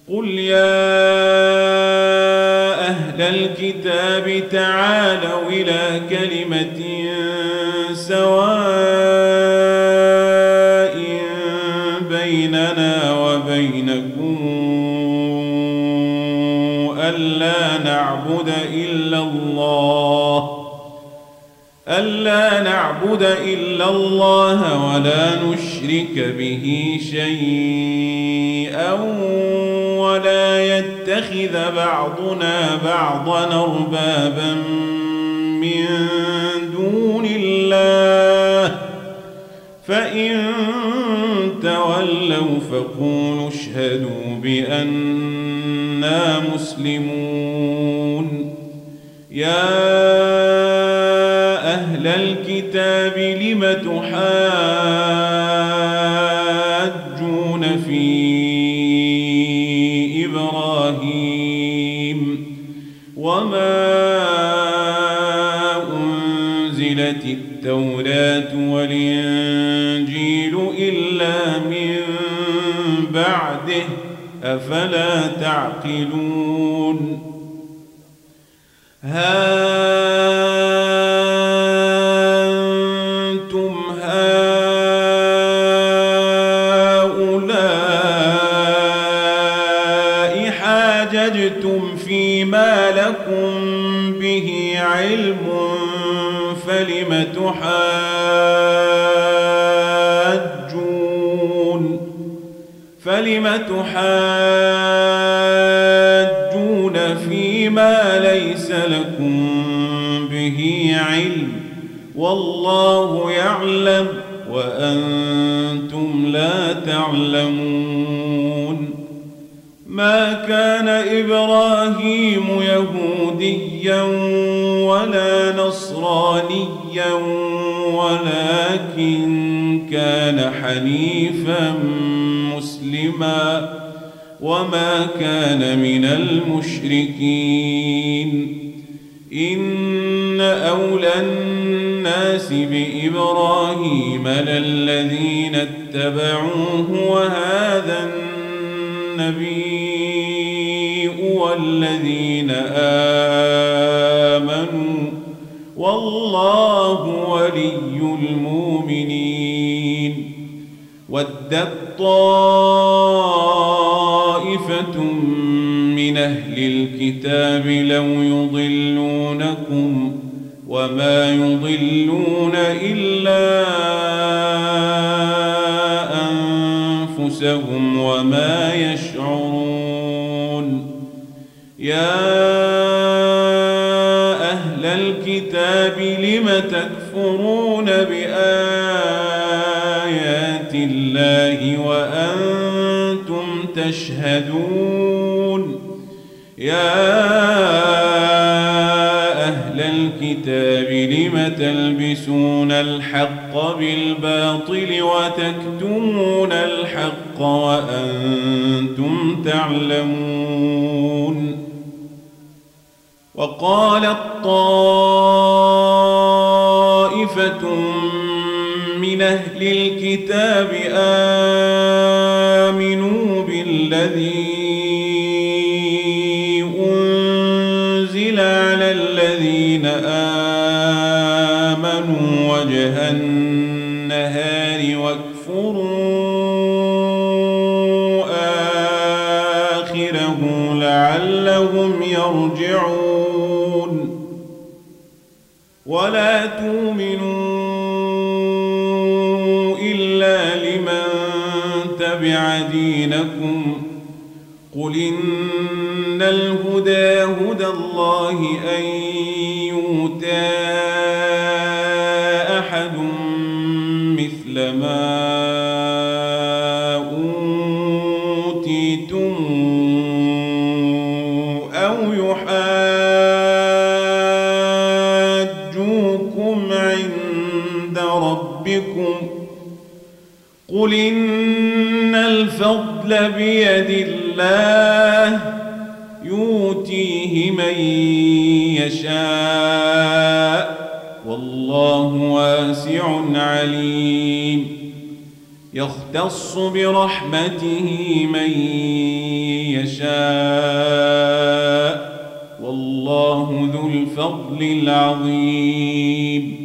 قل يا أهل الكتاب تعالوا إلى كلمة سواء بيننا وبينكم ألا نعبد إلا الله ولا نشرك به شيئا ولا يتخذ بعضنا بعضا أربابا من دون الله فإن تولوا فقولوا اشهدوا بأننا مسلمون. يا أهل الكتاب لم تحاجون في إبراهيم وما أنزلت التوراة والإنجيل إلا من بعده أفلا تعقلون. أنتم هؤلاء حاججتم فيما لكم به علم فلم تحاجون فيما ليس لكم به علم والله يعلم وأنتم لا تعلمون. ما كان إبراهيم يهوديا ولا نصرانيا ولكن كان حنيفا مسلما وما كان من المشركين. إن أولى الناس بإبراهيم للذين اتبعوه وهذا النبي والذين آمنوا والله ولي المؤمنين. ودت طائفة من أهل الكتاب لو يضلونكم وما يضلون إلا أنفسهم وما يشعرون. يا أهل الكتاب لم تكفرون بآيات الله وأنتم تشهدون. يا أهل الكتاب لم تلبسون الحق بالباطل وتكتمون الحق وأنتم تعلمون. وقالت طائفة من أهل الكتاب آمنوا بالذي أنزل على الذين آمنوا وجه النهار واكفروا آخره لعلهم يرجعون. ولا تؤمنوا إلا لمن تبع دينكم قل إن الهدى هدى الله أن يؤتى أحد مثل ما أوتيتم أو يحاجوكم عند ربكم قل إن الفضل بيد الله يؤتيه من يشاء والله واسع عليم. يختص برحمته من يشاء والله ذو الفضل العظيم